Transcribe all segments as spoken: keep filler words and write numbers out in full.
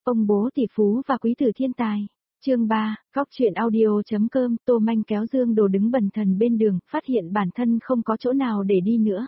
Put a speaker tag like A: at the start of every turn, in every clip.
A: Ông bố tỷ phú và quý tử thiên tài. Chương ba, góc truyện audio.com. Tô Manh kéo Dương Đồ đứng bần thần bên đường, phát hiện bản thân không có chỗ nào để đi nữa.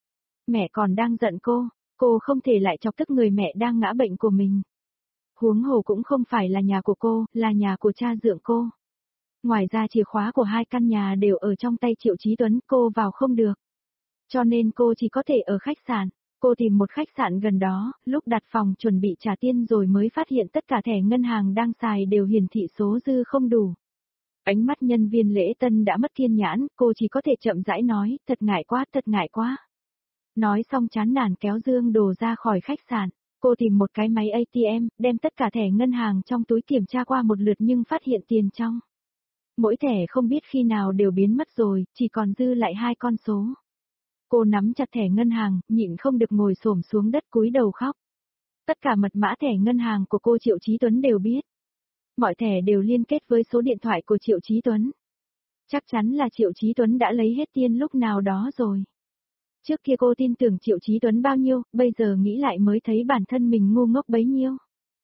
A: Mẹ còn đang giận cô, cô không thể lại chọc tức người mẹ đang ngã bệnh của mình. Huống hồ cũng không phải là nhà của cô, là nhà của cha dượng cô. Ngoài ra chìa khóa của hai căn nhà đều ở trong tay Triệu Chí Tuấn, cô vào không được. Cho nên cô chỉ có thể ở khách sạn. Cô tìm một khách sạn gần đó, lúc đặt phòng chuẩn bị trả tiền rồi mới phát hiện tất cả thẻ ngân hàng đang xài đều hiển thị số dư không đủ. Ánh mắt nhân viên lễ tân đã mất kiên nhãn, cô chỉ có thể chậm rãi nói, thật ngại quá, thật ngại quá. Nói xong chán nản kéo Dương Đồ ra khỏi khách sạn. Cô tìm một cái máy a tê em, đem tất cả thẻ ngân hàng trong túi kiểm tra qua một lượt nhưng phát hiện tiền trong mỗi thẻ không biết khi nào đều biến mất rồi, chỉ còn dư lại hai con số. Cô nắm chặt thẻ ngân hàng, nhịn không được ngồi xổm xuống đất cúi đầu khóc. Tất cả mật mã thẻ ngân hàng của cô Triệu Chí Tuấn đều biết. Mọi thẻ đều liên kết với số điện thoại của Triệu Chí Tuấn. Chắc chắn là Triệu Chí Tuấn đã lấy hết tiền lúc nào đó rồi. Trước kia cô tin tưởng Triệu Chí Tuấn bao nhiêu, bây giờ nghĩ lại mới thấy bản thân mình ngu ngốc bấy nhiêu.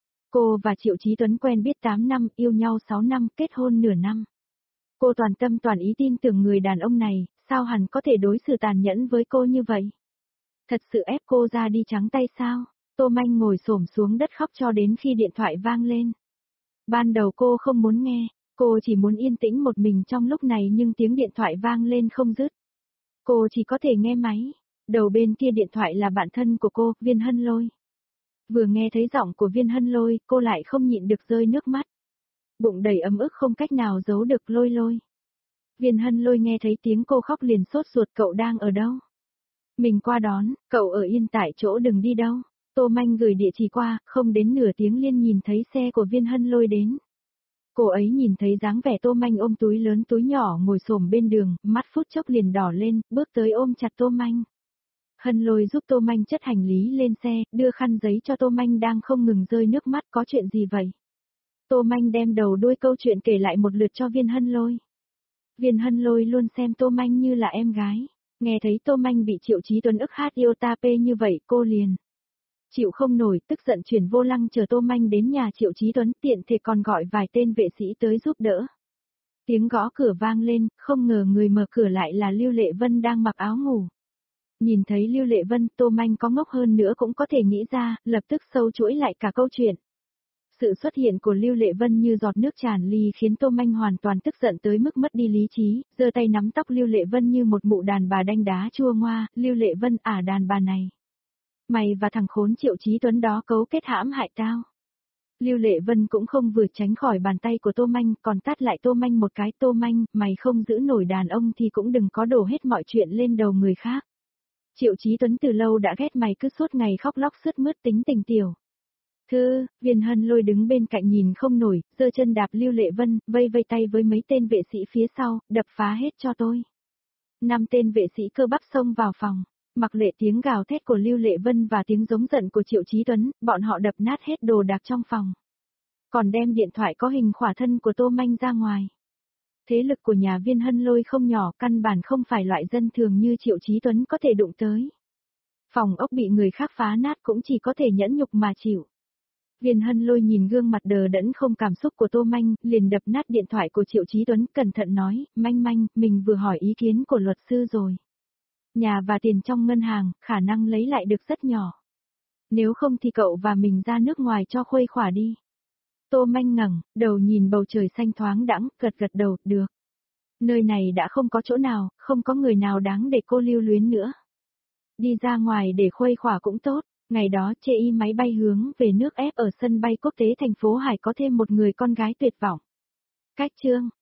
A: Cô và Triệu Chí Tuấn quen biết tám năm, yêu nhau sáu năm, kết hôn nửa năm. Cô toàn tâm toàn ý tin tưởng người đàn ông này, sao hẳn có thể đối xử tàn nhẫn với cô như vậy? Thật sự ép cô ra đi trắng tay sao? Tô Manh ngồi xổm xuống đất khóc cho đến khi điện thoại vang lên. Ban đầu cô không muốn nghe, cô chỉ muốn yên tĩnh một mình trong lúc này nhưng tiếng điện thoại vang lên không dứt. Cô chỉ có thể nghe máy. Đầu bên kia điện thoại là bạn thân của cô, Viên Hân Lôi. Vừa nghe thấy giọng của Viên Hân Lôi, cô lại không nhịn được rơi nước mắt. Bụng đầy ấm ức không cách nào giấu được. Lôi Lôi. Viên Hân Lôi nghe thấy tiếng cô khóc liền sốt ruột, cậu đang ở đâu? Mình qua đón, cậu ở yên tại chỗ đừng đi đâu. Tô Manh gửi địa chỉ qua, không đến nửa tiếng liền nhìn thấy xe của Viên Hân Lôi đến. Cô ấy nhìn thấy dáng vẻ Tô Manh ôm túi lớn túi nhỏ ngồi xổm bên đường, mắt phút chốc liền đỏ lên, bước tới ôm chặt Tô Manh. Hân Lôi giúp Tô Manh chất hành lý lên xe, đưa khăn giấy cho Tô Manh đang không ngừng rơi nước mắt. Có chuyện gì vậy? Tô Manh đem đầu đuôi câu chuyện kể lại một lượt cho Viên Hân Lôi. Viên Hân Lôi luôn xem Tô Manh như là em gái. Nghe thấy Tô Manh bị Triệu Chí Tuấn ức hát yêu ta pê như vậy, cô liền chịu không nổi, tức giận chuyển vô lăng chờ Tô Manh đến nhà Triệu Chí Tuấn, tiện thể còn gọi vài tên vệ sĩ tới giúp đỡ. Tiếng gõ cửa vang lên, không ngờ người mở cửa lại là Lưu Lệ Vân đang mặc áo ngủ. Nhìn thấy Lưu Lệ Vân, Tô Manh có ngốc hơn nữa cũng có thể nghĩ ra, lập tức sâu chuỗi lại cả câu chuyện. Sự xuất hiện của Lưu Lệ Vân như giọt nước tràn ly khiến Tô Manh hoàn toàn tức giận tới mức mất đi lý trí, giơ tay nắm tóc Lưu Lệ Vân như một mụ đàn bà đanh đá chua ngoa. Lưu Lệ Vân, ả đàn bà này. Mày và thằng khốn Triệu Chí Tuấn đó cấu kết hãm hại tao. Lưu Lệ Vân cũng không vừa tránh khỏi bàn tay của Tô Manh, còn tát lại Tô Manh một cái. Tô Manh, mày không giữ nổi đàn ông thì cũng đừng có đổ hết mọi chuyện lên đầu người khác. Triệu Chí Tuấn từ lâu đã ghét mày cứ suốt ngày khóc lóc sướt mướt tính tình tiểu thư. Viên Hân Lôi đứng bên cạnh nhìn không nổi, giơ chân đạp Lưu Lệ Vân, vây vây tay với mấy tên vệ sĩ phía sau, đập phá hết cho tôi. Năm tên vệ sĩ cơ bắp xông vào phòng, mặc lệ tiếng gào thét của Lưu Lệ Vân và tiếng giống giận của Triệu Chí Tuấn, bọn họ đập nát hết đồ đạc trong phòng. Còn đem điện thoại có hình khỏa thân của Tô Manh ra ngoài. Thế lực của nhà Viên Hân Lôi không nhỏ, căn bản không phải loại dân thường như Triệu Chí Tuấn có thể đụng tới. Phòng ốc bị người khác phá nát cũng chỉ có thể nhẫn nhục mà chịu. Viên Hân Lôi nhìn gương mặt đờ đẫn không cảm xúc của Tô Manh, liền đập nát điện thoại của Triệu Chí Tuấn, cẩn thận nói, Manh Manh, mình vừa hỏi ý kiến của luật sư rồi. Nhà và tiền trong ngân hàng, khả năng lấy lại được rất nhỏ. Nếu không thì cậu và mình ra nước ngoài cho khuây khỏa đi. Tô Manh ngẩng đầu nhìn bầu trời xanh thoáng đãng, gật gật đầu, được. Nơi này đã không có chỗ nào, không có người nào đáng để cô lưu luyến nữa. Đi ra ngoài để khuây khỏa cũng tốt. Ngày đó chê y máy bay hướng về nước ép ở sân bay quốc tế thành phố Hải có thêm một người con gái tuyệt vọng. Cách chương